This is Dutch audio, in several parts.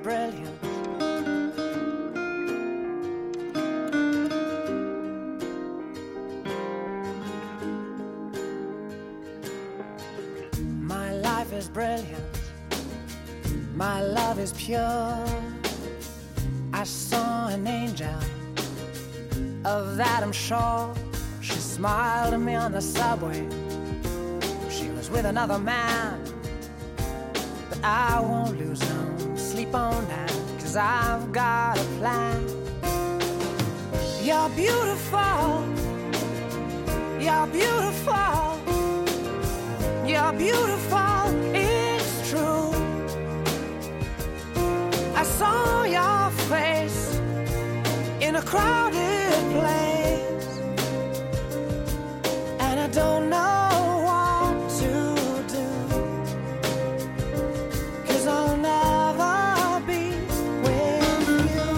brilliant. My life is brilliant. My love is pure. I saw an angel, of that I'm sure. She smiled at me on the subway. She was with another man, but I won't lose no sleep on that, 'cause I've got a plan. You're beautiful. You're beautiful. You're beautiful. It's true. I saw your face in a crowded place, and I don't know what to do, 'cause I'll never be with you.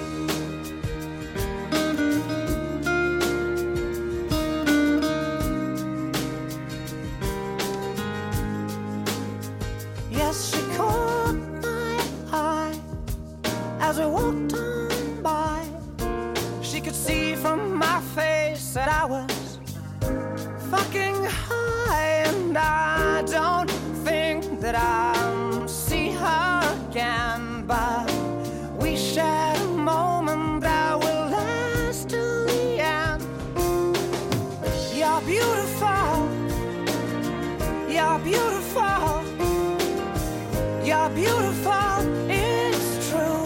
Yes, she caught my eye as we walked on by. She could see from my face that I was fucking high, and I don't think that I'll see her again, but we shared a moment that will last till the end. You're beautiful. You're beautiful. You're beautiful. It's true.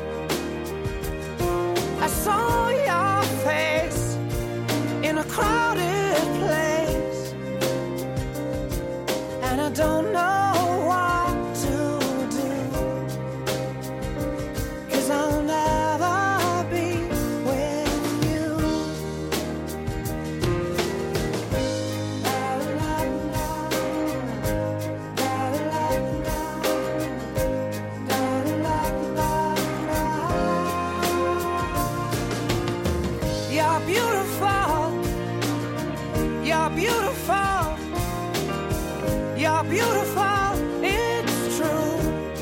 I saw your face in a crowded place, and I don't know what to do, 'cause I'll never be with you. La, la, la. La, la, la. La, la, la, la. You're beautiful. You're beautiful. You're beautiful. It's true.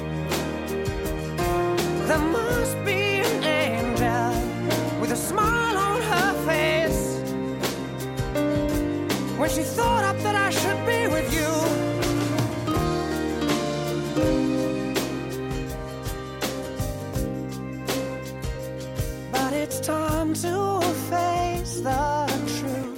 There must be an angel with a smile on her face when she thought up that I should be with you. But it's time to face the truth.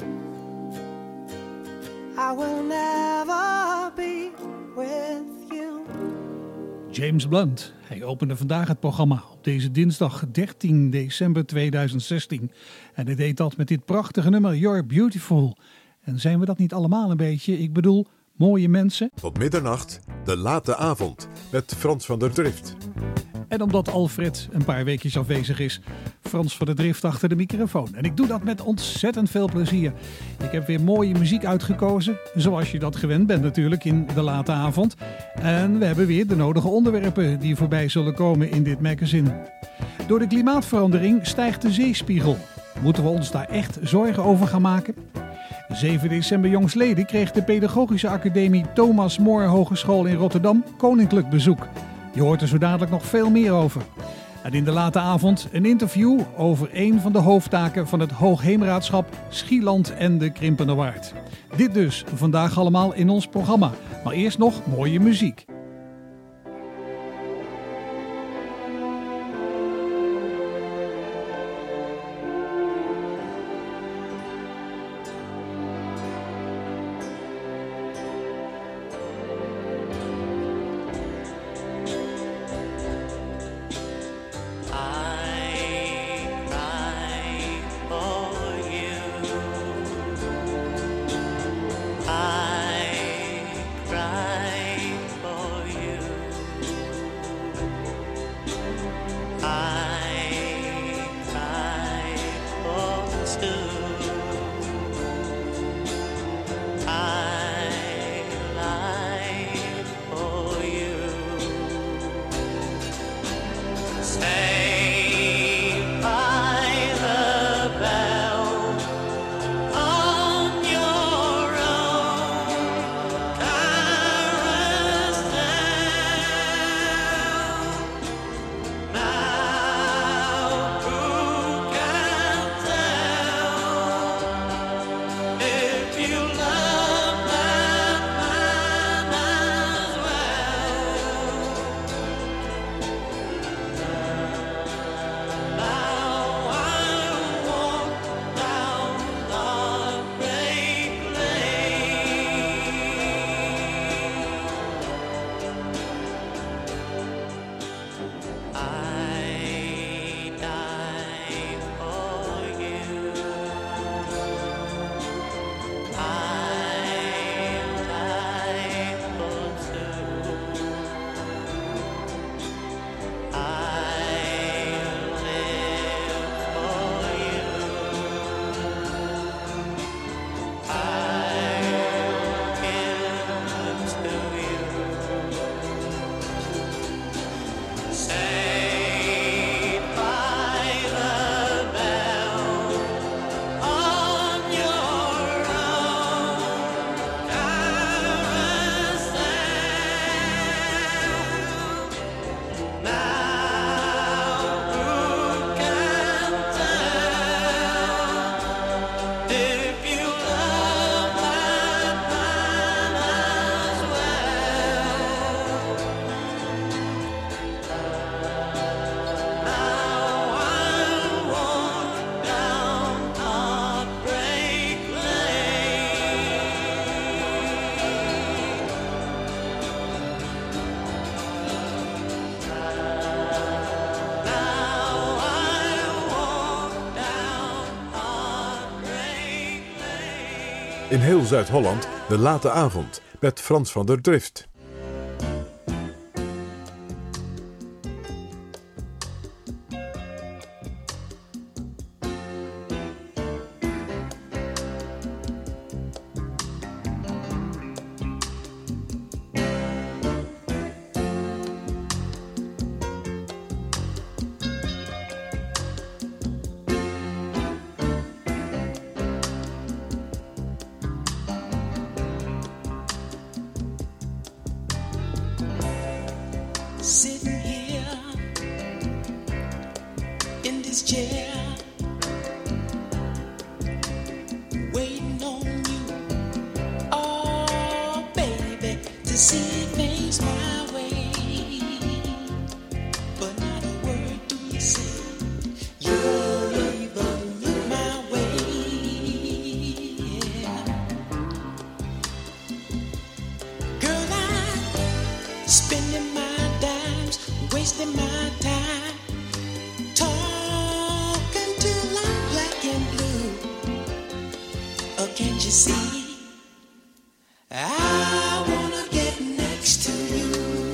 I will never be with you. James Blunt. Hij opende vandaag het programma op deze dinsdag 13 december 2016. En hij deed dat met dit prachtige nummer You're Beautiful. En zijn we dat niet allemaal een beetje? Ik bedoel, mooie mensen. Tot middernacht, de late avond, met Frans van der Drift. En omdat Alfred een paar weekjes afwezig is, Frans van der Drift achter de microfoon. En ik doe dat met ontzettend veel plezier. Ik heb weer mooie muziek uitgekozen, zoals je dat gewend bent natuurlijk in de late avond. En we hebben weer de nodige onderwerpen die voorbij zullen komen in dit magazine. Door de klimaatverandering stijgt de zeespiegel. Moeten we ons daar echt zorgen over gaan maken? 7 december jongstleden kreeg de Pedagogische Academie Thomas More Hogeschool in Rotterdam koninklijk bezoek. Je hoort er zo dadelijk nog veel meer over. En in de late avond een interview over een van de hoofdtaken van het Hoogheemraadschap Schieland en de Krimpenerwaard. Dit dus vandaag allemaal in ons programma. Maar eerst nog mooie muziek. I cry for In heel Zuid-Holland de late avond met Frans van der Drift. Sitting here in this chair, waiting on you, oh baby, to see things my way. But not a word do you say, you're leaving my way. Yeah. Girl, I'm spending my wasting my time talking till I'm black and blue. Oh, can't you see? I wanna get next to you.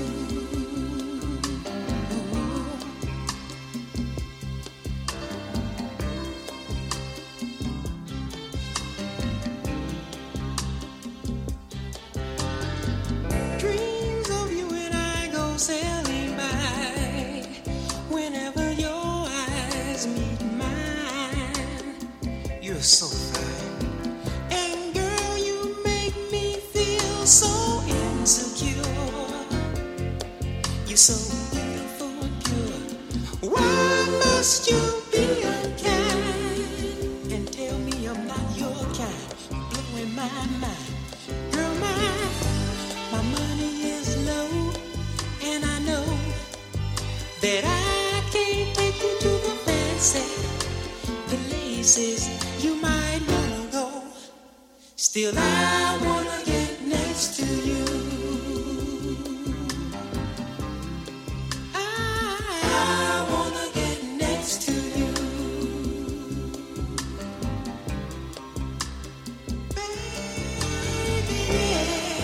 Dreams of you and I go sailing by. Whenever your eyes meet mine, you're so fine. And girl, you make me feel so insecure. You're so beautiful and pure. Why must you be unkind and tell me I'm not your kind? Blowing my mind. Girl, my money is low, and I know that I can't take you to the fancy places you might wanna go. Still, I wanna get next to you. I wanna get next to you. Baby, yeah.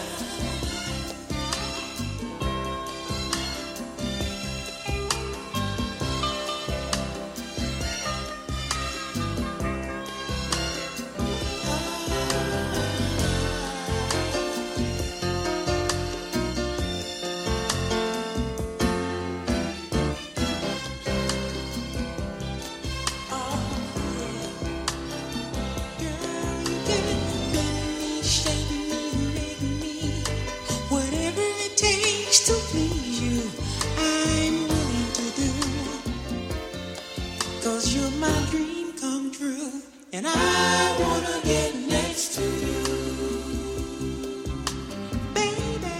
And I wanna get next to you, baby.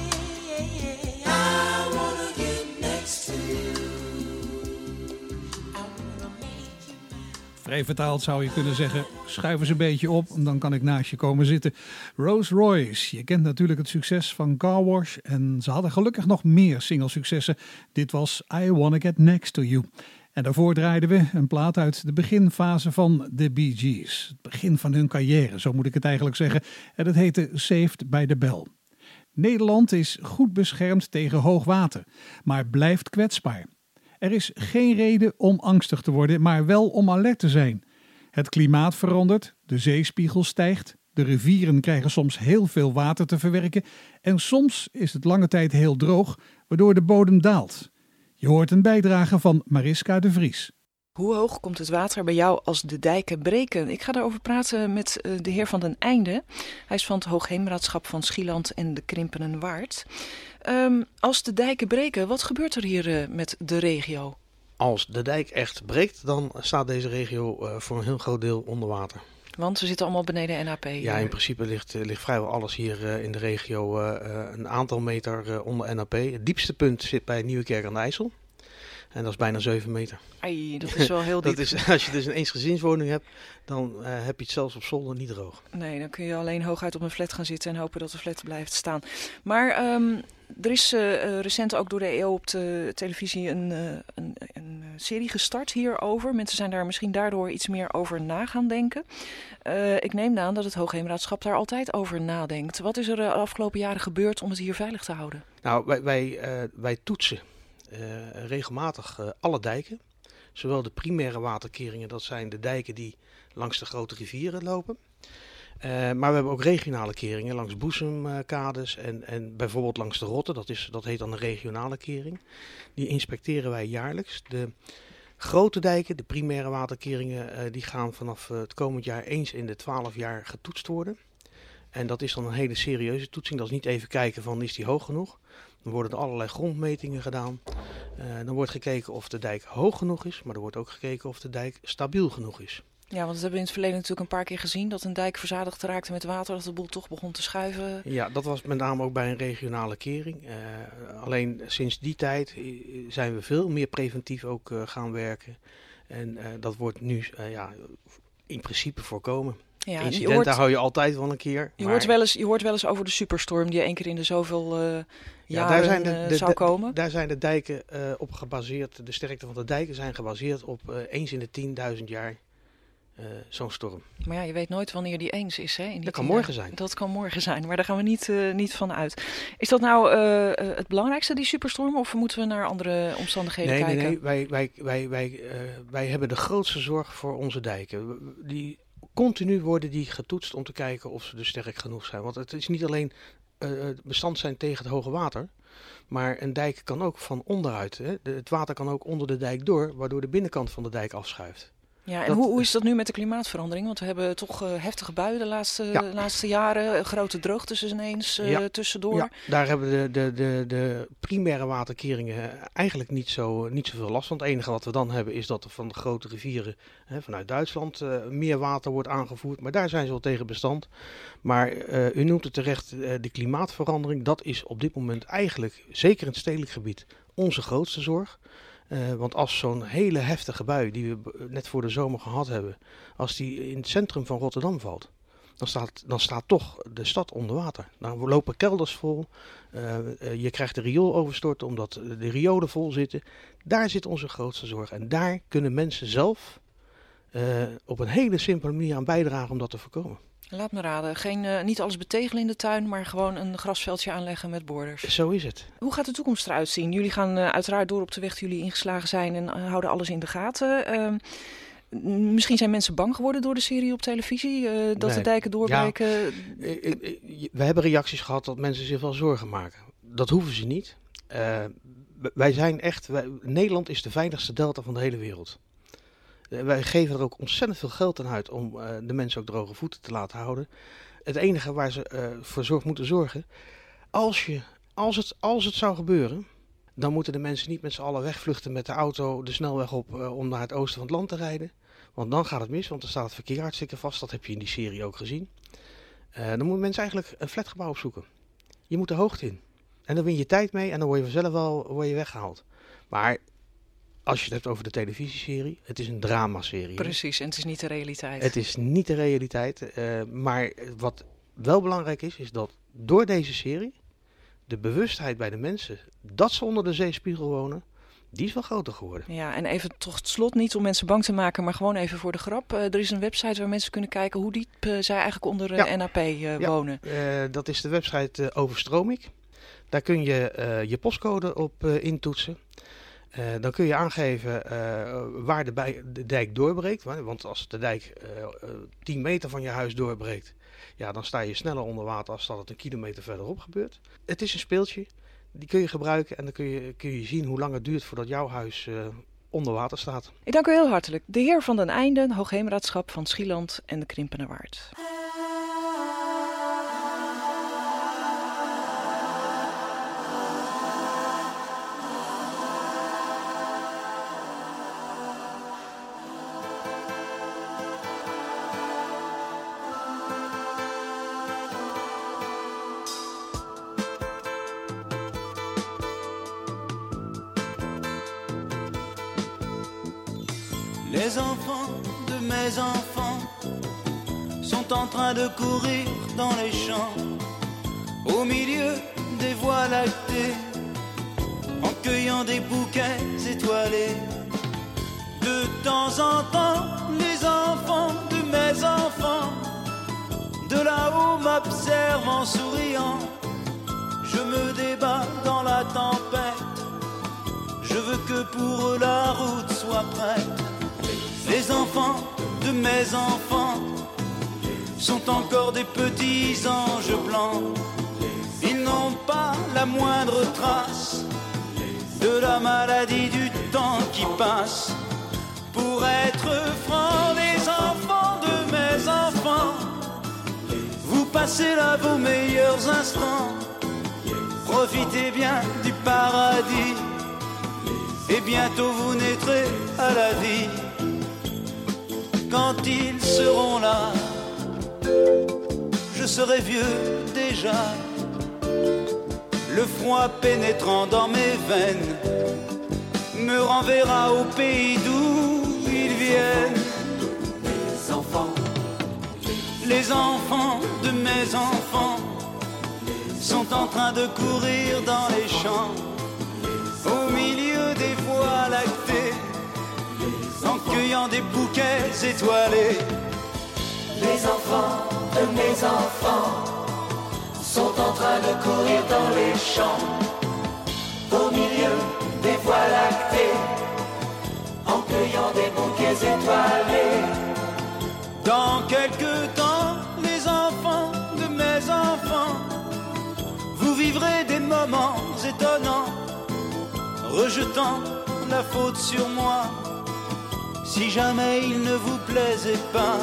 I wanna get next to you. I wanna make you mine. Vrij vertaald zou je kunnen zeggen, schuif eens een beetje op en dan kan ik naast je komen zitten. Rose Royce, je kent natuurlijk het succes van Car Wash en ze hadden gelukkig nog meer single-successen. Dit was I Wanna Get Next to You. En daarvoor draaiden we een plaat uit de beginfase van de Bee Gees. Het begin van hun carrière, zo moet ik het eigenlijk zeggen. En dat heette Saved by the Bell. Nederland is goed beschermd tegen hoog water, maar blijft kwetsbaar. Er is geen reden om angstig te worden, maar wel om alert te zijn. Het klimaat verandert, de zeespiegel stijgt, de rivieren krijgen soms heel veel water te verwerken en soms is het lange tijd heel droog, waardoor de bodem daalt. Je hoort een bijdrage van Mariska de Vries. Hoe hoog komt het water bij jou als de dijken breken? Ik ga daarover praten met de heer Van den Einde. Hij is van het Hoogheemraadschap van Schieland en de Krimpenenwaard. Als de dijken breken, wat gebeurt er hier met de regio? Als de dijk echt breekt, dan staat deze regio voor een heel groot deel onder water. Want we zitten allemaal beneden NAP. Ja, in principe ligt vrijwel alles hier in de regio een aantal meter onder NAP. Het diepste punt zit bij Nieuwekerk aan de IJssel. En dat is bijna 7 meter. Ai, dat is wel heel diep. Dat is, als je dus een eensgezinswoning hebt, dan heb je het zelfs op zolder niet droog. Nee, dan kun je alleen hooguit op een flat gaan zitten en hopen dat de flat blijft staan. Maar er is recent ook door de EO op de televisie een serie gestart hierover. Mensen zijn daar misschien daardoor iets meer over na gaan denken. Ik neem aan dat het Hoogheemraadschap daar altijd over nadenkt. Wat is er de afgelopen jaren gebeurd om het hier veilig te houden? Nou, wij toetsen regelmatig alle dijken. Zowel de primaire waterkeringen, dat zijn de dijken die langs de grote rivieren lopen. Maar we hebben ook regionale keringen langs boezemkades en bijvoorbeeld langs de Rotte. Dat heet dan een regionale kering. Die inspecteren wij jaarlijks. De grote dijken, de primaire waterkeringen, die gaan vanaf het komend jaar eens in de 12 jaar getoetst worden. En dat is dan een hele serieuze toetsing. Dat is niet even kijken van is die hoog genoeg. Dan worden er allerlei grondmetingen gedaan. Dan wordt gekeken of de dijk hoog genoeg is, maar er wordt ook gekeken of de dijk stabiel genoeg is. Ja, want we hebben in het verleden natuurlijk een paar keer gezien dat een dijk verzadigd raakte met water, dat de boel toch begon te schuiven. Ja, dat was met name ook bij een regionale kering. Alleen sinds die tijd zijn we veel meer preventief ook gaan werken. En dat wordt nu in principe voorkomen. Ja, Incidenten hou je altijd wel een keer. Je hoort wel eens over de superstorm die 1 keer in de zoveel jaren zou komen. Daar zijn de dijken op gebaseerd. De sterkte van de dijken zijn gebaseerd op eens in de 10.000 jaar zo'n storm. Maar ja, je weet nooit wanneer die eens is. Hè, dat kan morgen zijn. Dat kan morgen zijn, maar daar gaan we niet van uit. Is dat nou het belangrijkste, die superstorm, of moeten we naar andere omstandigheden kijken? Nee, wij hebben de grootste zorg voor onze dijken. Continu worden die getoetst om te kijken of ze dus sterk genoeg zijn. Want het is niet alleen bestand zijn tegen het hoge water. Maar een dijk kan ook van onderuit. Hè? Het water kan ook onder de dijk door, waardoor de binnenkant van de dijk afschuift. Ja, en hoe is dat nu met de klimaatverandering? Want we hebben toch heftige buien de laatste jaren. Grote droogtes ineens tussendoor. Ja, daar hebben de primaire waterkeringen eigenlijk niet zoveel last van. Het enige wat we dan hebben is dat er van de grote rivieren vanuit Duitsland meer water wordt aangevoerd. Maar daar zijn ze wel tegen bestand. Maar u noemt het terecht, de klimaatverandering. Dat is op dit moment eigenlijk, zeker in het stedelijk gebied, onze grootste zorg. Want als zo'n hele heftige bui die we net voor de zomer gehad hebben, als die in het centrum van Rotterdam valt, dan staat toch de stad onder water. Dan lopen kelders vol, je krijgt de riool overstorten omdat de riolen vol zitten. Daar zit onze grootste zorg en daar kunnen mensen zelf op een hele simpele manier aan bijdragen om dat te voorkomen. Laat me raden, niet alles betegelen in de tuin, maar gewoon een grasveldje aanleggen met borders. Zo is het. Hoe gaat de toekomst eruit zien? Jullie gaan uiteraard door op de weg die jullie ingeslagen zijn en houden alles in de gaten. Misschien zijn mensen bang geworden door de serie op televisie, dat de dijken doorbreken. Ja, we hebben reacties gehad dat mensen zich wel zorgen maken. Dat hoeven ze niet. Nederland is de veiligste delta van de hele wereld. Wij geven er ook ontzettend veel geld aan uit om de mensen ook droge voeten te laten houden. Het enige waar ze voor moeten zorgen, als het zou gebeuren, dan moeten de mensen niet met z'n allen wegvluchten met de auto de snelweg op om naar het oosten van het land te rijden. Want dan gaat het mis, want dan staat het verkeer hartstikke vast. Dat heb je in die serie ook gezien. Dan moeten mensen eigenlijk een flatgebouw opzoeken. Je moet de hoogte in. En dan win je tijd mee en dan word je vanzelf wel weggehaald. Maar als je het hebt over de televisieserie, het is een dramaserie. Precies, en het is niet de realiteit. Het is niet de realiteit. Maar wat wel belangrijk is dat door deze serie de bewustheid bij de mensen dat ze onder de zeespiegel wonen, die is wel groter geworden. Ja, en even tot slot, niet om mensen bang te maken, maar gewoon even voor de grap. Er is een website waar mensen kunnen kijken hoe diep zij eigenlijk onder NAP wonen. Dat is de website Overstromik. Daar kun je je postcode op intoetsen. Dan kun je aangeven waar de dijk doorbreekt. Want als de dijk 10 meter van je huis doorbreekt, ja, dan sta je sneller onder water als dat het 1 kilometer verderop gebeurt. Het is een speeltje, die kun je gebruiken en dan kun je zien hoe lang het duurt voordat jouw huis onder water staat. Ik dank u heel hartelijk. De heer Van den Einden, Hoogheemraadschap van Schieland en de Krimpenerwaard. Les enfants de mes enfants sont en train de courir dans les champs, au milieu des voies lactées, en cueillant des bouquets étoilés. De temps en temps, les enfants de mes enfants, de là-haut m'observent en souriant. Je me débat dans la tempête, je veux que pour eux la route soit prête. Les enfants de mes enfants sont encore des petits anges blancs. Ils n'ont pas la moindre trace de la maladie du temps qui passe. Pour être franc, les enfants de mes enfants, vous passez là vos meilleurs instants. Profitez bien du paradis, et bientôt vous naîtrez à la vie. Quand ils seront là, je serai vieux déjà, le froid pénétrant dans mes veines me renverra au pays d'où ils viennent. Les enfants de mes enfants sont en train de courir dans les champs, au milieu des voies lactées, en cueillant des bouquets étoilés. Les enfants de mes enfants sont en train de courir dans les champs, au milieu des voies lactées, en cueillant des bouquets étoilés. Dans quelque temps, les enfants de mes enfants, vous vivrez des moments étonnants, rejetant la faute sur moi, si jamais il ne vous plaisait pas.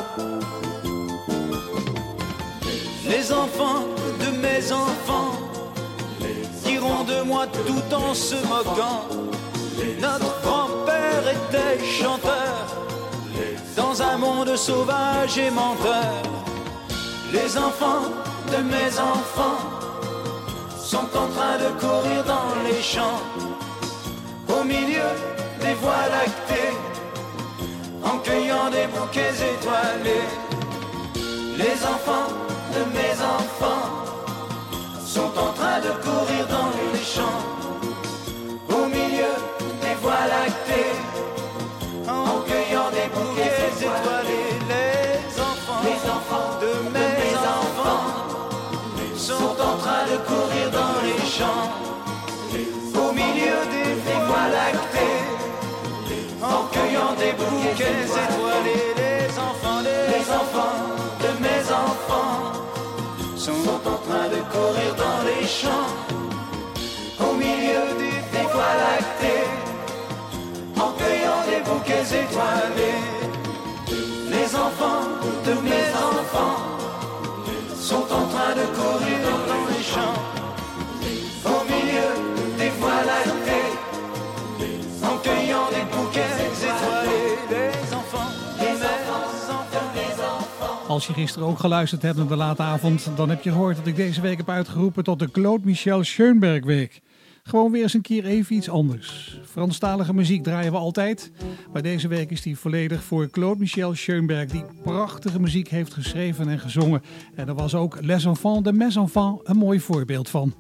Les enfants de mes enfants diront de moi tout en se moquant: notre grand-père était chanteur dans un monde sauvage et menteur. Les enfants de mes enfants sont en train de courir dans les champs, au milieu des voies lactées, en cueillant des bouquets étoilés. Les enfants de mes enfants sont en train de courir dans les champs, au milieu des voies lactées, en cueillant des bouquets étoilés. Les enfants de mes enfants sont en train de courir dans les champs, au milieu des voies lactées, en cueillant des bouquets étoilés. Les enfants de mes enfants sont en train de courir dans les champs, au milieu des voies lactées, en cueillant des bouquets étoilés. Les enfants de mes enfants sont en train de courir dans les champs, au milieu des voies lactées, en cueillant des bouquets étoilés. Les enfants de mes enfants. Als je gisteren ook geluisterd hebt naar de late avond, dan heb je gehoord dat ik deze week heb uitgeroepen tot de Claude Michel Schoenberg Week. Gewoon weer eens een keer even iets anders. Franstalige muziek draaien we altijd, maar deze week is die volledig voor Claude Michel Schoenberg, die prachtige muziek heeft geschreven en gezongen. En daar was ook Les Enfants de Mes Enfants een mooi voorbeeld van.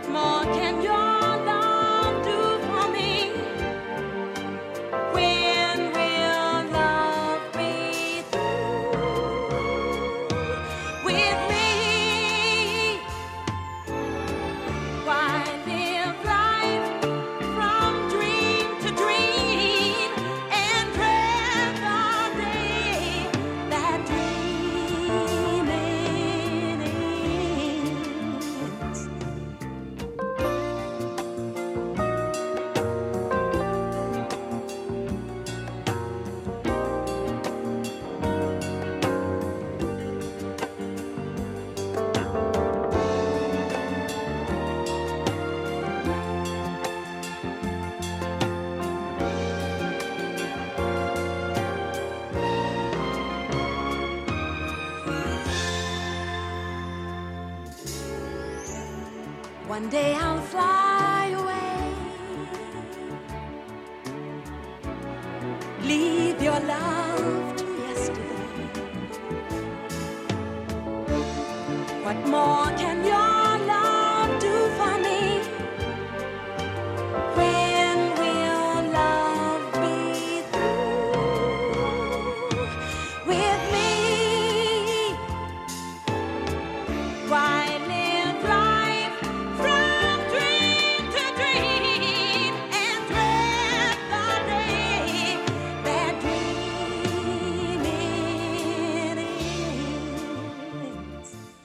What more can your love do for me? When will love be through with me? Why live life from dream to dream and dread the day that dreaming ends? One day I'll fly away, leave your love to yesterday. What more can your love do for me? When will love be through with me? Why live life from dream to dream and dread the day that dreaming ends?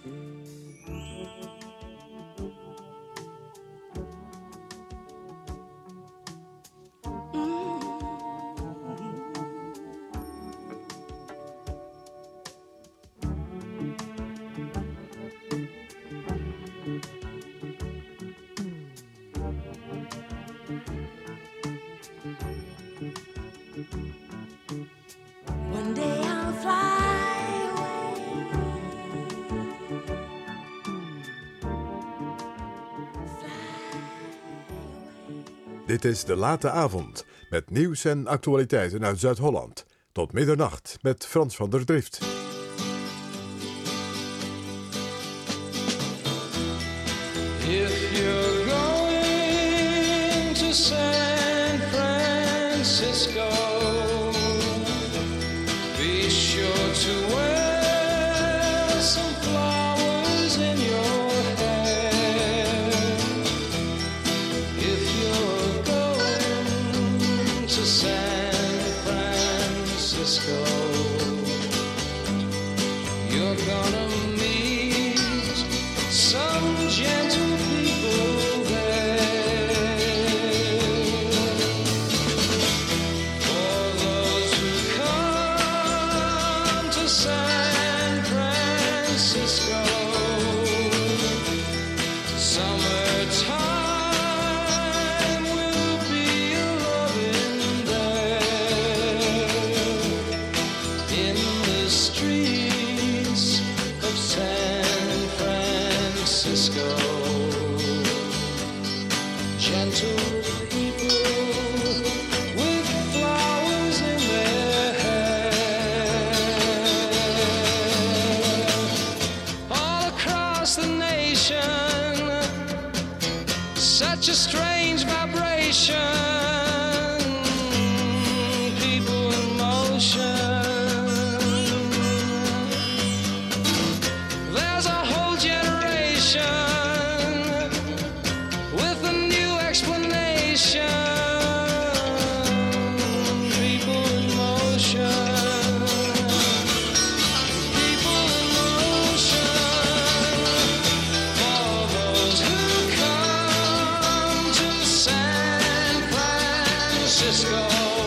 One day I'll fly away. Dit is De Late Avond met nieuws en actualiteiten uit Zuid-Holland. Tot middernacht met Frans van der Drift. If you're going to San Francisco, be sure to wear some flowers in your hair. If you're going to San Francisco, you're gonna meet some gentle people there. For those who come to San Francisco, summertime will be a-loving there. In the streets of San Francisco, gentle people with flowers in their hair. All across the nation, such a strange vibration, people in motion. There's a whole generation with a new explanation. People in motion. People in motion. For those who come to San Francisco,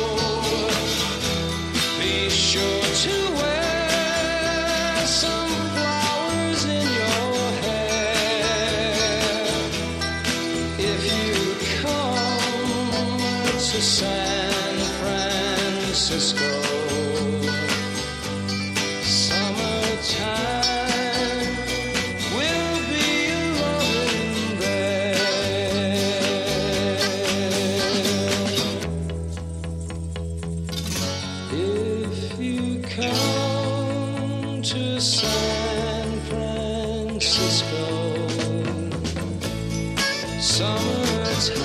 be sure to wear some flowers in your hair. If you come to San Francisco, summertime will be a-loving there. If you come to San Francisco, Summertime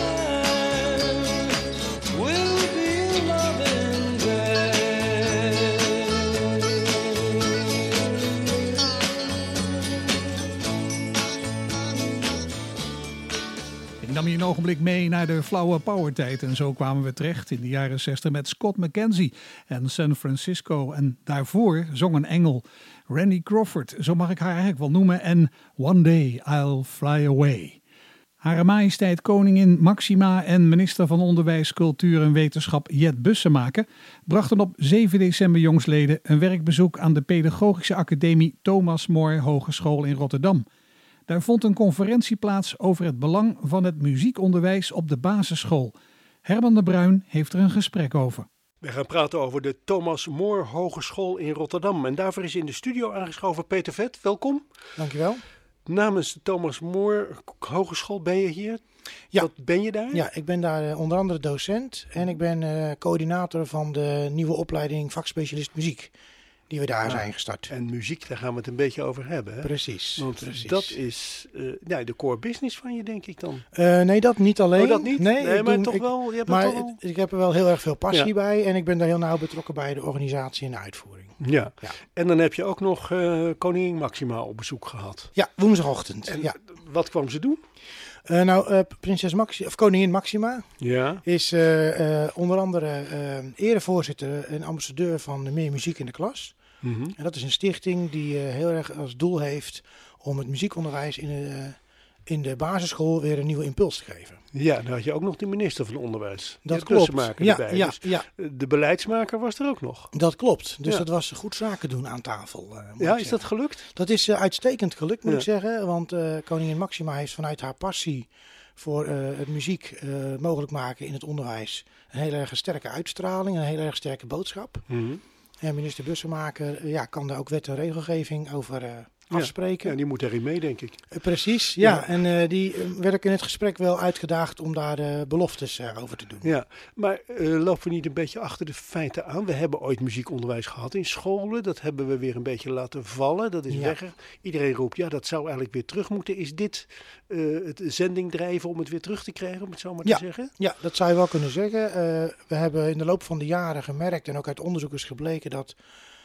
will be loving there. Ik nam je een ogenblik mee naar de Flower Power tijd en zo kwamen we terecht in de jaren 60 met Scott McKenzie en San Francisco. En daarvoor zong een engel, Randy Crawford, zo mag ik haar eigenlijk wel noemen, en One Day I'll Fly Away. Hare Majesteit Koningin Maxima en minister van Onderwijs, Cultuur en Wetenschap Jet Bussemaker brachten op 7 december jongstleden een werkbezoek aan de Pedagogische Academie Thomas More Hogeschool in Rotterdam. Daar vond een conferentie plaats over het belang van het muziekonderwijs op de basisschool. Herman de Bruin heeft er een gesprek over. We gaan praten over de Thomas More Hogeschool in Rotterdam. En daarvoor is in de studio aangeschoven Peter Vet. Welkom. Dankjewel. Namens de Thomas More Hogeschool ben je hier. Ja. Wat ben je daar? Ja, ik ben daar onder andere docent en ik ben coördinator van de nieuwe opleiding vakspecialist muziek. Die we daar zijn gestart. En muziek, daar gaan we het een beetje over hebben. Hè? Precies. Want precies. dat is de core business van je, denk ik dan. Nee, dat niet alleen. Oh, dat niet? Nee, maar toch wel. Je hebt maar het toch wel... ik heb er wel heel erg veel passie bij. En ik ben daar heel nauw betrokken bij de organisatie en de uitvoering. Ja. En dan heb je ook nog koningin Maxima op bezoek gehad. Ja, woensdagochtend. En ja. Wat kwam ze doen? Koningin Maxima is onder andere erevoorzitter en ambassadeur van de Meer Muziek in de Klas. Mm-hmm. En dat is een stichting die heel erg als doel heeft om het muziekonderwijs in de basisschool weer een nieuwe impuls te geven. Ja, dan had je ook nog de minister van Onderwijs. Dat klopt. Erbij. Dus de beleidsmaker was er ook nog. Dat klopt. Dus dat was goed zaken doen aan tafel. Is dat gelukt? Dat is uitstekend gelukt, moet ik zeggen. Want koningin Maxima heeft vanuit haar passie voor het muziek mogelijk maken in het onderwijs een heel erg sterke uitstraling, een heel erg sterke boodschap. Mm-hmm. En minister Bussemaker kan daar ook wet en regelgeving over afspreken. Ja, die moet erin mee, denk ik. Precies, ja. En die werd ook in het gesprek wel uitgedaagd om daar beloftes over te doen. Ja, maar lopen we niet een beetje achter de feiten aan? We hebben ooit muziekonderwijs gehad in scholen. Dat hebben we weer een beetje laten vallen. Dat is weg. Iedereen roept, dat zou eigenlijk weer terug moeten. Is dit het zending drijven om het weer terug te krijgen, om het zo maar te zeggen? Ja, dat zou je wel kunnen zeggen. We hebben in de loop van de jaren gemerkt en ook uit onderzoek is gebleken dat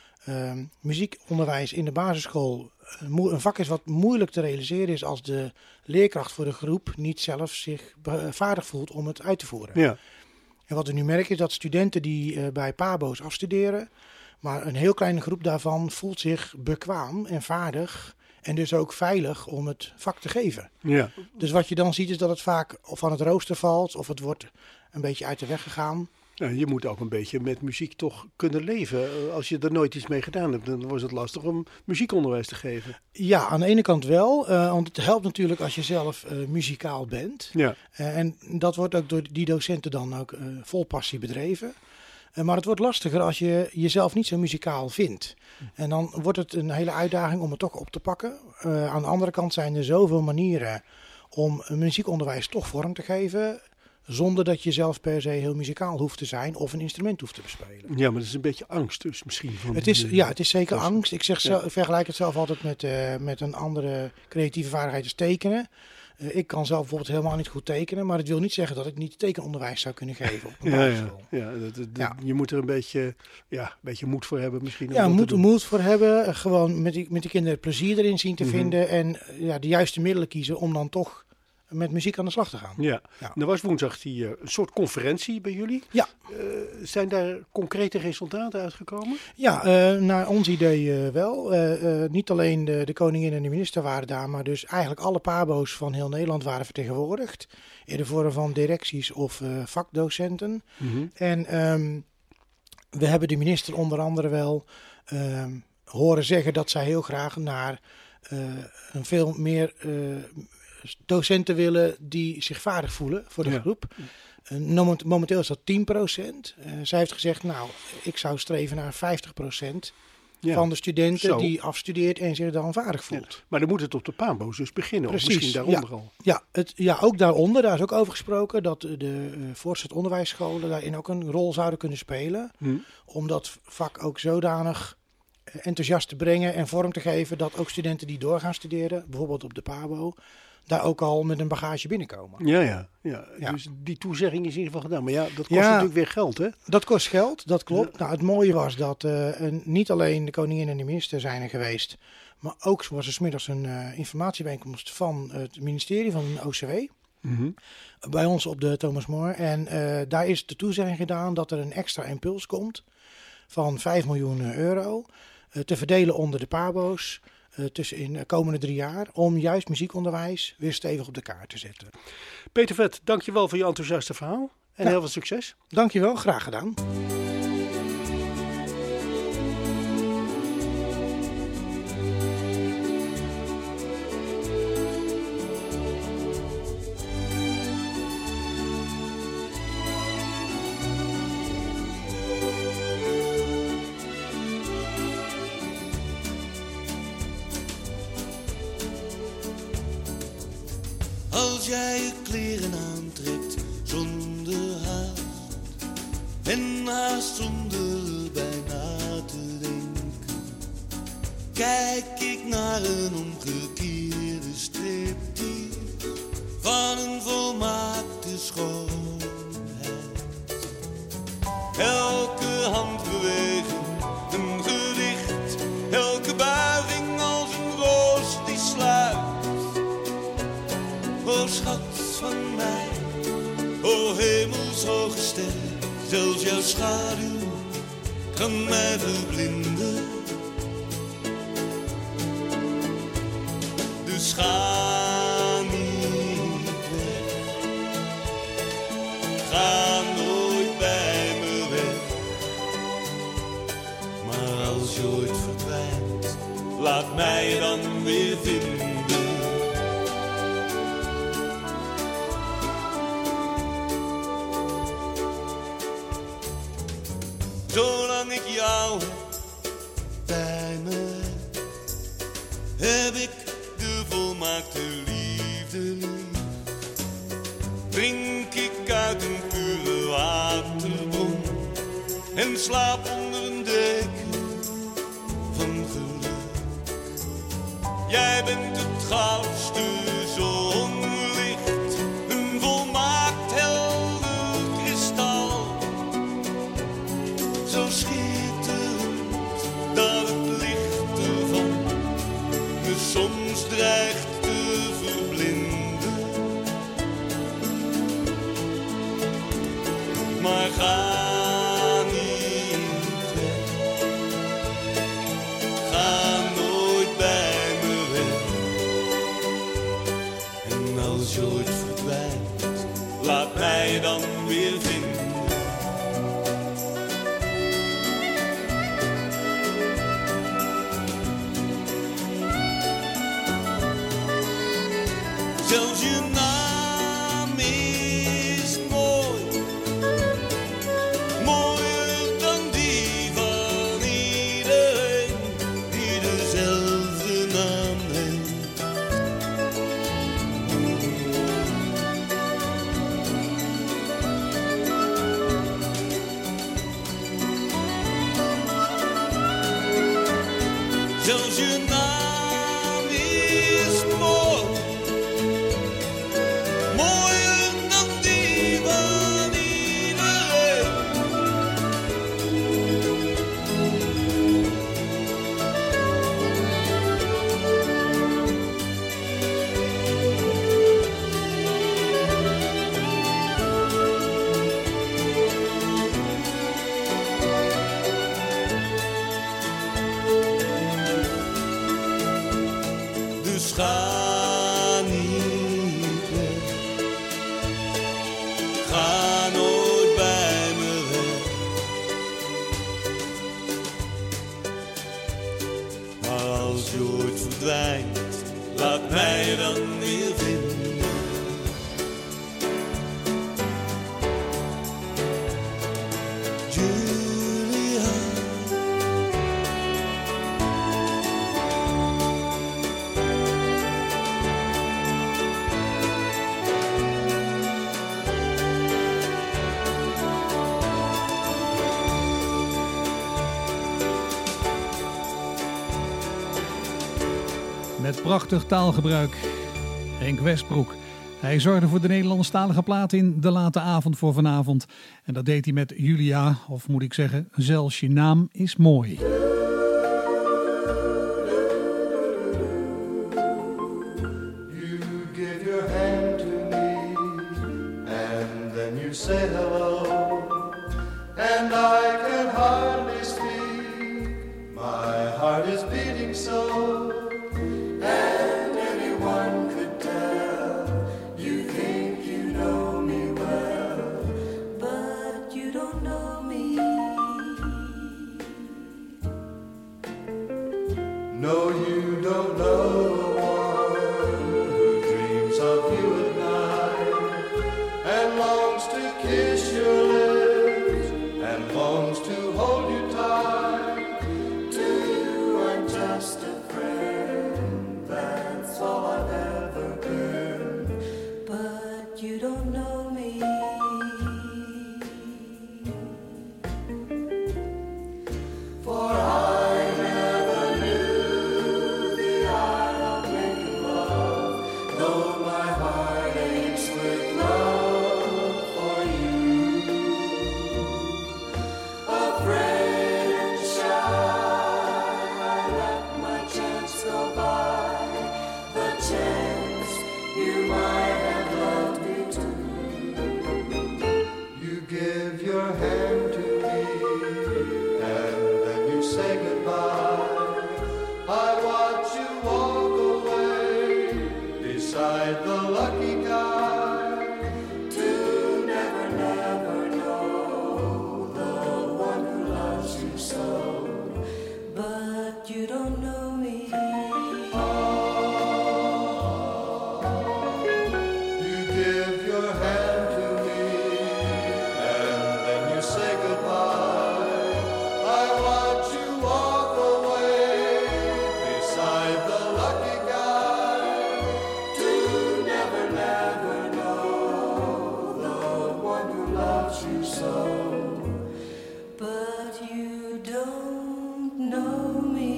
muziekonderwijs in de basisschool een vak is wat moeilijk te realiseren is als de leerkracht voor de groep niet zelf zich vaardig voelt om het uit te voeren. Ja. En wat we nu merken is dat studenten die bij PABO's afstuderen, maar een heel kleine groep daarvan voelt zich bekwaam en vaardig en dus ook veilig om het vak te geven. Ja. Dus wat je dan ziet is dat het vaak van het rooster valt of het wordt een beetje uit de weg gegaan. Ja, je moet ook een beetje met muziek toch kunnen leven. Als je er nooit iets mee gedaan hebt, dan wordt het lastig om muziekonderwijs te geven. Ja, aan de ene kant wel. Want het helpt natuurlijk als je zelf muzikaal bent. Ja. En dat wordt ook door die docenten dan ook vol passie bedreven. Maar het wordt lastiger als je jezelf niet zo muzikaal vindt. En dan wordt het een hele uitdaging om het toch op te pakken. Aan de andere kant zijn er zoveel manieren om muziekonderwijs toch vorm te geven, zonder dat je zelf per se heel muzikaal hoeft te zijn of een instrument hoeft te bespelen. Ja, maar dat is een beetje angst dus misschien. Het is zeker angst. Ik vergelijk het zelf altijd met een andere creatieve vaardigheid als tekenen. Ik kan zelf bijvoorbeeld helemaal niet goed tekenen, maar het wil niet zeggen dat ik niet tekenonderwijs zou kunnen geven op een basisschool. Je moet er een beetje moed voor hebben misschien. Ja, moed voor hebben. Gewoon met die kinderen plezier erin zien te vinden en de juiste middelen kiezen om dan toch met muziek aan de slag te gaan. Ja. Er was woensdag een soort conferentie bij jullie. Ja. Zijn daar concrete resultaten uitgekomen? Ja, naar ons idee wel. Niet alleen de koningin en de minister waren daar, maar dus eigenlijk alle PABO's van heel Nederland waren vertegenwoordigd. In de vorm van directies of vakdocenten. Mm-hmm. En we hebben de minister onder andere wel horen zeggen dat zij heel graag naar een veel meer docenten willen die zich vaardig voelen voor de groep. Momenteel is dat 10%. Zij heeft gezegd, ik zou streven naar 50% van de studenten die afstudeert en zich dan vaardig voelt. Ja, maar dan moet het op de PABO's dus beginnen. Precies, of misschien daaronder al. Ja, ook daaronder. Daar is ook over gesproken dat de voortgezet onderwijsscholen daarin ook een rol zouden kunnen spelen. Om dat vak ook zodanig enthousiast te brengen en vorm te geven dat ook studenten die doorgaan studeren, bijvoorbeeld op de PABO, daar ook al met een bagage binnenkomen. Ja. Dus die toezegging is in ieder geval gedaan. Maar ja, dat kost natuurlijk weer geld, hè? Dat kost geld, dat klopt. Nou, het mooie was dat niet alleen de koningin en de minister zijn er geweest, maar ook was er 's middags een informatiebijeenkomst van het ministerie van OCW. Bij ons op de Thomas More. En daar is de toezegging gedaan dat er een extra impuls komt van 5 miljoen euro te verdelen onder de pabo's tussen in de komende 3 jaar om juist muziekonderwijs weer stevig op de kaart te zetten. Peter Vet, dankjewel voor je enthousiaste verhaal en heel veel succes. Dankjewel, graag gedaan. Als jij je kleren aantrekt zonder haast en haast zonder bijna te denken, kijk ik naar een omgekeerde striptease van een volmaakte schoonheid. Elke handbeweging een gedicht, elke buiging als een roos die sluit. O schat van mij, o hemelshoge ster, zelfs jouw schaduw kan mij verblinden. Dus ga niet weg, ga nooit bij me weg. Maar als je ooit verdwijnt, laat mij je dan weer vinden. Zolang ik jou bij me heb ik de volmaakte liefde lief. Drink ik uit een pure waterbron en slaap onder een deken van geluk. Jij bent het goudste zonlicht, een volmaakt helder kristal. Zo schitterend dat het licht ervan me soms dreigt te verblinden. Maar ga niet weg, ga nooit bij me weg. En als je ooit verdwijnt, laat mij dan weer vinden. Zelfs je naam is mooi, mooier dan die van iedereen die dezelfde naam heeft. Zelfs je naam is mooi, mooier dan die van iedereen. Dus ga niet weg, ga nooit bij me weg. Maar als je ooit verdwijnt, laat mij je dan weer vinden. Julia. Met prachtig taalgebruik. Henk Westbroek. Hij zorgde voor de Nederlandstalige plaat in De Late Avond voor vanavond. En dat deed hij met Julia, of moet ik zeggen, zelfs je naam is mooi. You give your hand to me, and then you say hello, and I can hardly speak, my heart is beating so, and anyone could tell, you think you know me well, but you don't know me. No, you don't know the one who dreams of you at night and longs to kiss your lips and longs to hold you tight. To you I'm just a friend, that's all I've ever been, but you don't know me. For I never knew the art of making love, though my heart aches with love for you. Afraid and shy, I let my chance go by, the chance you might have loved me too. You give your hand to me, and then you say goodbye. I watch you walk away beside the lucky guy, to never, never know the one who loves you so, but you don't know me. You give your hand to me, and then you say goodbye. I watch you walk away beside the lucky guy, to never, never know the one who loves you so, but you don't know me.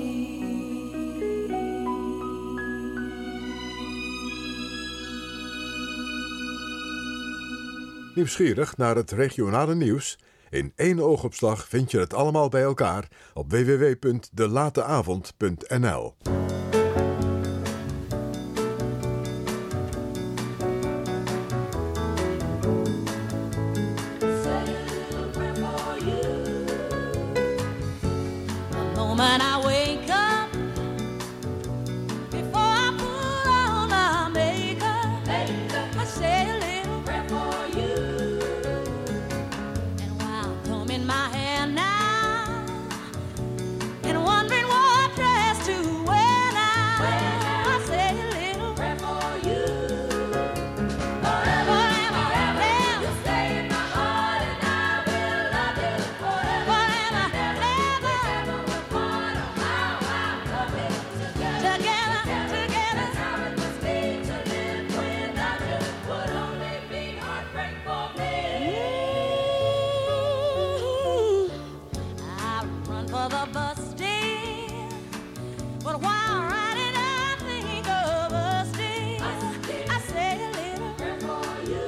Nieuwsgierig naar het regionale nieuws? In één oogopslag vind je het allemaal bij elkaar op www.delateavond.nl. The moment I wake up, before I put on my makeup, I say a little prayer for you. And while combing my hair now, and wondering what dress to wear now, I say a little prayer for you. Forever, forever, you stay in my heart, and I will love you forever, ever, ever. We'll part on how I love it together, together. That's how it must be to live without you. Would only be heartbreak for me. I run for the bus stand, but while riding I think of us dear. I say a little prayer for you.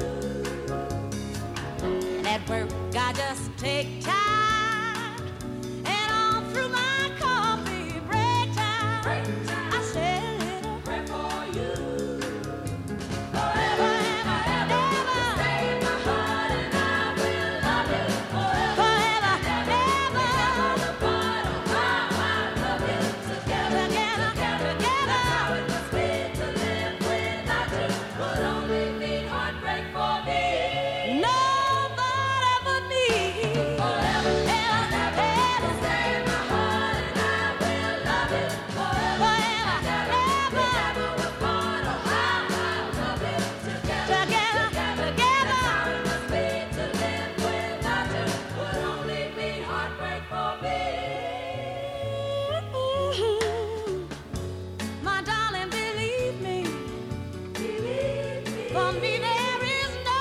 And at work I just take time, and all through my coffee break time, I say a little prayer for you. Forever, ever, ever, stay in my heart, and I will love you forever, ever, ever. We'll part on how I love you together, together. That's how it must be to live without you. Would only be heartbreak for me. Nobody but me. Forever, ever, ever, stay in my heart, and I will love you forever, ever, ever. We'll part on how I love you together, together. That's how it must be to live without you. Would only be heartbreak for me. My darling, believe me. For me there is no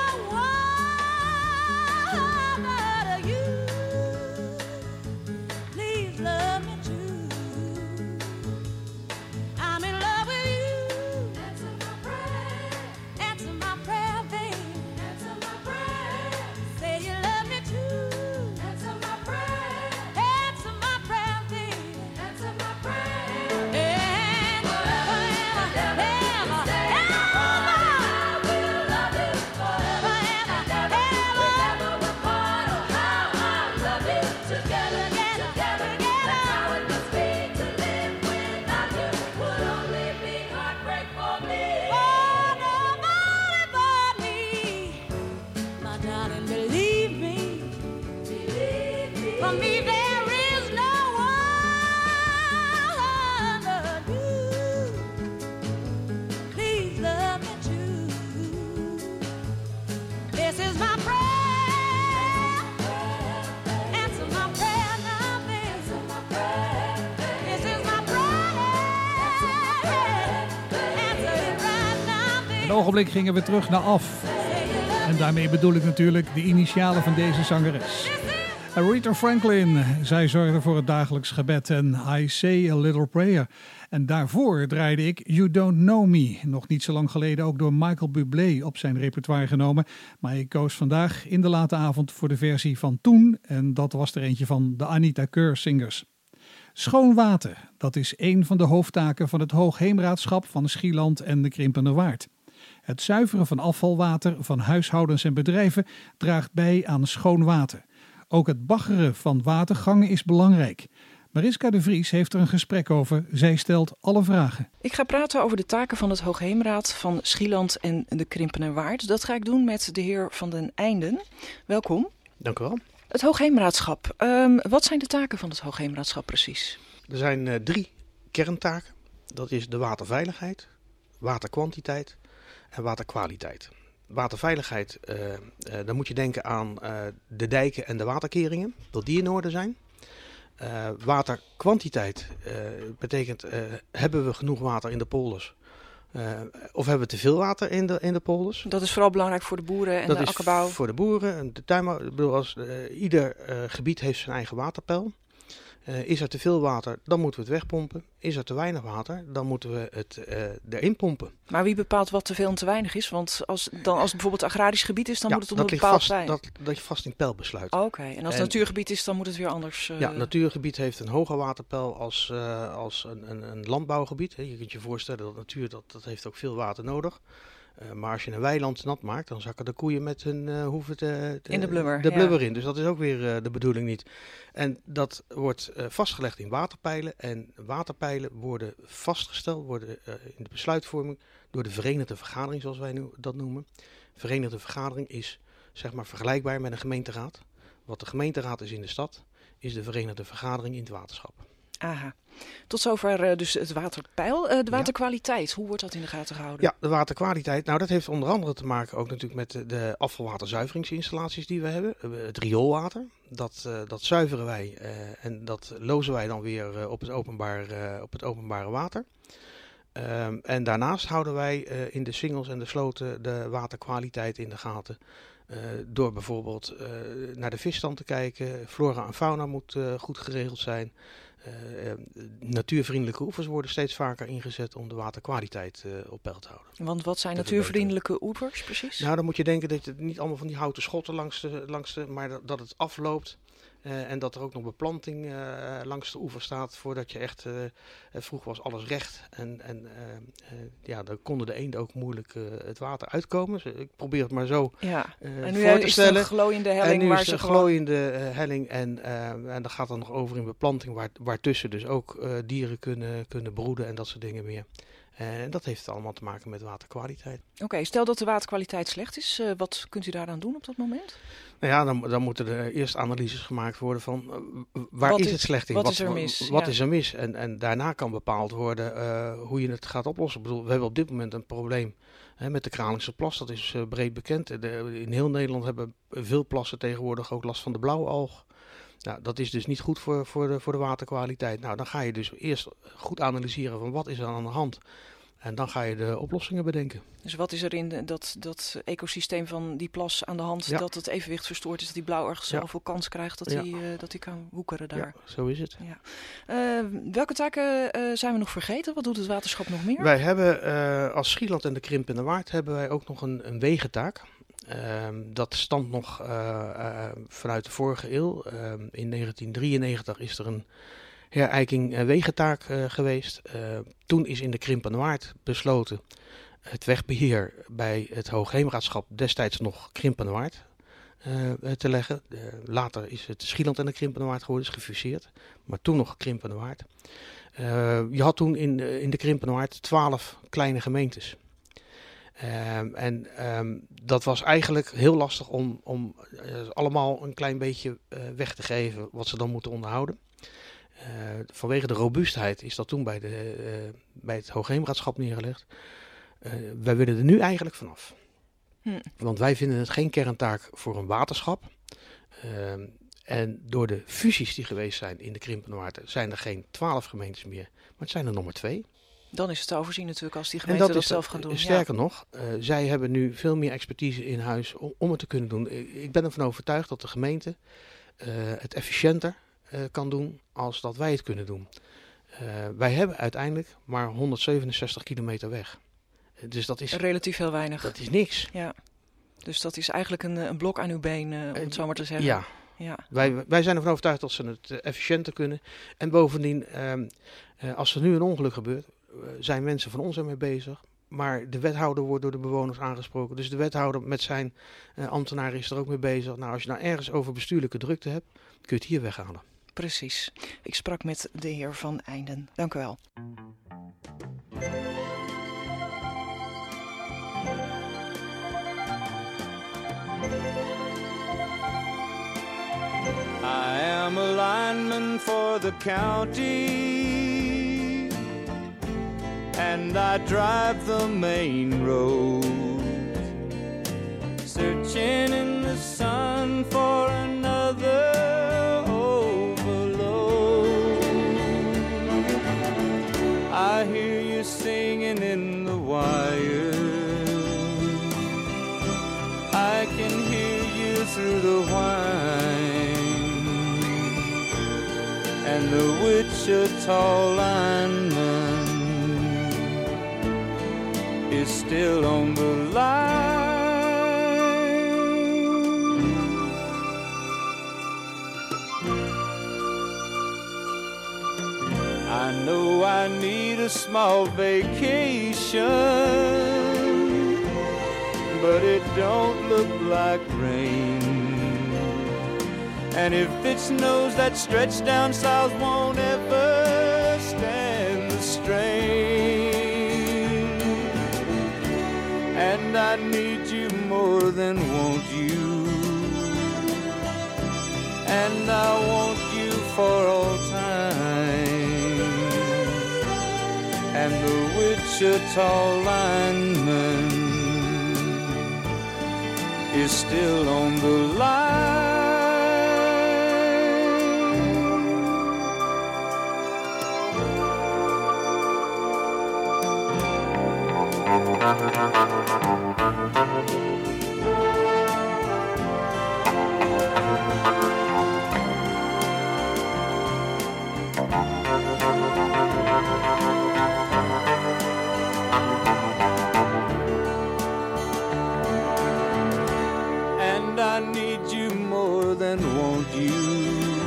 one but you. Please love me too. I'm in love with you. That's my prayer. This is my prayer. Answer my prayer now, baby. This is my prayer. Answer it right now, baby. Een ogenblik gingen we terug naar af. En daarmee bedoel ik natuurlijk de initialen van deze zangeres. Aretha Franklin, zij zorgde voor het dagelijks gebed en I Say a Little Prayer. En daarvoor draaide ik You Don't Know Me, nog niet zo lang geleden ook door Michael Bublé op zijn repertoire genomen. Maar ik koos vandaag in de late avond voor de versie van toen en dat was er eentje van de Anita Keur Singers. Schoon water, dat is een van de hoofdtaken van het Hoogheemraadschap van Schieland en de Krimpenerwaard. Het zuiveren van afvalwater van huishoudens en bedrijven draagt bij aan schoon water. Ook het baggeren van watergangen is belangrijk. Mariska de Vries heeft er een gesprek over. Zij stelt alle vragen. Ik ga praten over de taken van het Hoogheemraad van Schieland en de Krimpenerwaard. Dat ga ik doen met de heer Van den Einden. Welkom. Dank u wel. Het Hoogheemraadschap. Wat zijn de taken van het Hoogheemraadschap precies? Er zijn 3 kerntaken. Dat is de waterveiligheid, waterkwantiteit en waterkwaliteit. Waterveiligheid, dan moet je denken aan de dijken en de waterkeringen, dat die in orde zijn. Waterkwantiteit betekent, hebben we genoeg water in de polders? Of hebben we te veel water in de polders? Dat is vooral belangrijk voor de boeren en dat de akkerbouw. Dat is voor de boeren en de tuinbouw. Ik bedoel, ieder gebied heeft zijn eigen waterpeil. Is er te veel water, dan moeten we het wegpompen. Is er te weinig water, dan moeten we het erin pompen. Maar wie bepaalt wat te veel en te weinig is? Want als het bijvoorbeeld agrarisch gebied is, dan moet het onder een bepaald zijn. Dat ligt vast in peilbesluit. Oké, en als het natuurgebied is, dan moet het weer anders. Ja, natuurgebied heeft een hoger waterpeil als een landbouwgebied. Je kunt je voorstellen dat natuur dat heeft ook veel water nodig. Maar als je een weiland nat maakt, dan zakken de koeien met hun hoeven in de blubber, de blubber in. Dus dat is ook weer de bedoeling niet. En dat wordt vastgelegd in waterpijlen. En waterpijlen worden vastgesteld in de besluitvorming door de Verenigde Vergadering, zoals wij dat noemen. Verenigde Vergadering is zeg maar vergelijkbaar met een gemeenteraad. Wat de gemeenteraad is in de stad, is de Verenigde Vergadering in het waterschap. Aha. Tot zover dus het waterpeil. De waterkwaliteit, hoe wordt dat in de gaten gehouden? Ja, de waterkwaliteit. Nou, dat heeft onder andere te maken ook natuurlijk met de afvalwaterzuiveringsinstallaties die we hebben. Het rioolwater, dat zuiveren wij en dat lozen wij dan weer op het openbare water. En daarnaast houden wij in de singels en de sloten de waterkwaliteit in de gaten. Door bijvoorbeeld naar de visstand te kijken. Flora en fauna moet goed geregeld zijn. Natuurvriendelijke oevers worden steeds vaker ingezet om de waterkwaliteit op peil te houden. Want wat zijn natuurvriendelijke oevers precies? Nou, dan moet je denken dat het niet allemaal van die houten schotten langs de maar dat het afloopt. En dat er ook nog beplanting langs de oever staat voordat je echt... vroeger was alles recht en dan konden de eenden ook moeilijk het water uitkomen. Dus ik probeer het maar zo en nu voor te is stellen. het een glooiende helling. En nu waar is ze een glooiende helling en dat gaat dan nog over in beplanting waartussen dus ook dieren kunnen broeden en dat soort dingen meer. En dat heeft allemaal te maken met waterkwaliteit. Oké, stel dat de waterkwaliteit slecht is. Wat kunt u daaraan doen op dat moment? Nou ja, dan moeten er eerst analyses gemaakt worden van waar is het slecht in? Wat is er mis? Wat is er mis? En daarna kan bepaald worden hoe je het gaat oplossen. Ik bedoel, we hebben op dit moment een probleem met de Kralingse plas. Dat is breed bekend. In heel Nederland hebben veel plassen tegenwoordig ook last van de blauwalg. Nou, dat is dus niet goed voor de waterkwaliteit. Nou, dan ga je dus eerst goed analyseren van wat is er aan de hand. En dan ga je de oplossingen bedenken. Dus wat is er in dat ecosysteem van die plas aan de hand dat het evenwicht verstoord is, dat die blauwalg zoveel kans krijgt dat hij kan woekeren daar? Ja, zo is het. Ja. Welke taken zijn we nog vergeten? Wat doet het waterschap nog meer? Wij hebben als Schieland en de Krimpenerwaard hebben wij ook nog een wegentaak. Dat stamt nog vanuit de vorige eeuw. In 1993 is er een herijking wegentaak geweest. Toen is in de Krimpenerwaard besloten het wegbeheer bij het Hoogheemraadschap, destijds nog Krimpenerwaard, te leggen. Later is het Schieland en de Krimpenerwaard geworden, is gefuseerd. Maar toen nog Krimpenerwaard. Je had toen in de Krimpenerwaard 12 kleine gemeentes. Dat was eigenlijk heel lastig om allemaal een klein beetje weg te geven wat ze dan moeten onderhouden. Vanwege de robuustheid is dat toen bij het Hoogheemraadschap neergelegd. Wij willen er nu eigenlijk vanaf. Want wij vinden het geen kerntaak voor een waterschap. En door de fusies die geweest zijn in de Krimpenerwaard zijn er geen 12 gemeentes meer, maar het zijn er nog maar 2. Dan is het te overzien natuurlijk als die gemeenten dat zelf gaan doen. Sterker nog, zij hebben nu veel meer expertise in huis om het te kunnen doen. Ik ben ervan overtuigd dat de gemeente het efficiënter kan doen als dat wij het kunnen doen. Wij hebben uiteindelijk maar 167 kilometer weg. Dus dat is relatief heel weinig. Dat is niks. Ja. Dus dat is eigenlijk een blok aan uw been, om het zo maar te zeggen. Ja. Ja. Wij zijn ervan overtuigd dat ze het efficiënter kunnen. En bovendien, als er nu een ongeluk gebeurt, zijn mensen van ons ermee bezig. Maar de wethouder wordt door de bewoners aangesproken. Dus de wethouder met zijn ambtenaren is er ook mee bezig. Nou, als je nou ergens over bestuurlijke drukte hebt, kun je het hier weghalen. Precies. Ik sprak met de heer Van Einden. Dank u wel. I am a lineman for the county, and I drive the main road, searching in the sun for another overload. I hear you singing in the wire, I can hear you through the whine, and the Wichita lineman is still on the line. I know I need a small vacation, but it don't look like rain. And if it snows, that stretch down south won't ever stand the strain. And I need you more than want you, and I want you for all time. And the Wichita lineman is still on the line. And I need you more than want you,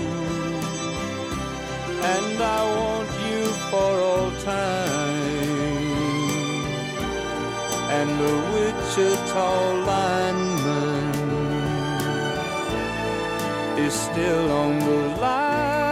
and I want you for all time. And the Wichita lineman is still on the line.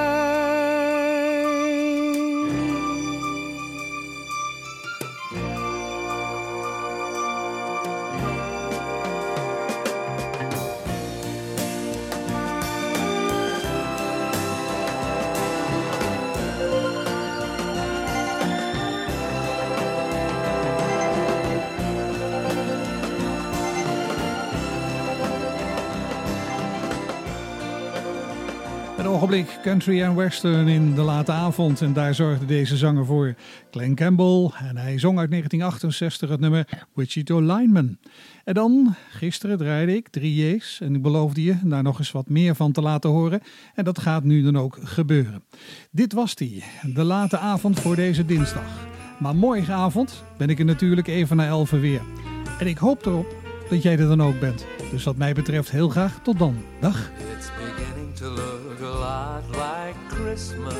Een ogenblik country en western in de late avond. En daar zorgde deze zanger voor, Glen Campbell. En hij zong uit 1968 het nummer Wichita Lineman. En dan, gisteren draaide ik 3 J's. En ik beloofde je daar nog eens wat meer van te laten horen. En dat gaat nu dan ook gebeuren. Dit was die, de late avond voor deze dinsdag. Maar morgenavond ben ik er natuurlijk even na 11 weer. En ik hoop erop dat jij er dan ook bent. Dus wat mij betreft heel graag tot dan. Dag. It's beginning to look a lot like Christmas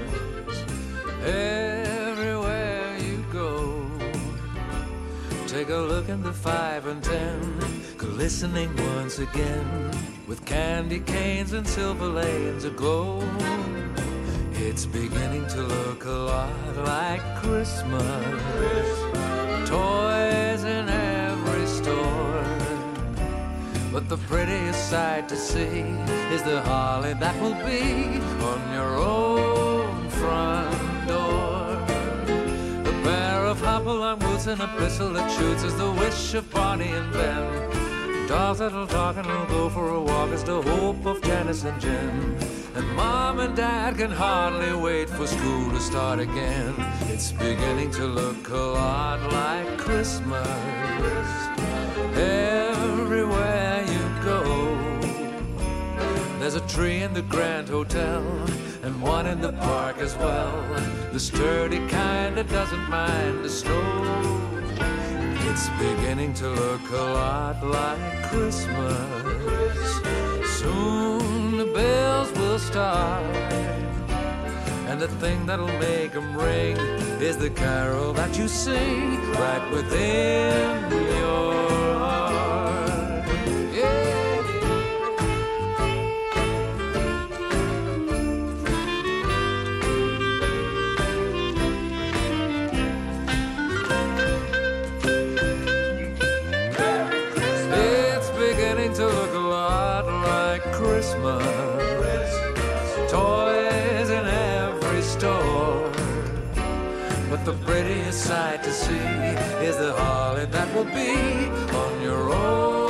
everywhere you go. Take a look in the 5 and 10, glistening once again with candy canes and silver lanes aglow. It's beginning to look a lot like Christmas. Toys in every store, but the prettiest sight to see is the holly that will be on your own front door. A pair of hop couple long boots and a pistol that shoots is the wish of Barney and Ben. Dolls that'll talk and will go for a walk is the hope of Janice and Jen. And Mom and Dad can hardly wait for school to start again. It's beginning to look a lot like Christmas everywhere you go. There's a tree in the Grand Hotel and one in the park as well, the sturdy kind that doesn't mind the snow. It's beginning to look a lot like Christmas. Soon the bells will start, and the thing that'll make them ring is the carol that you sing right within your heart. Yeah. It's beginning to look a lot like Christmas. Toys in every store, but the prettiest sight to see is the holly that will be on your own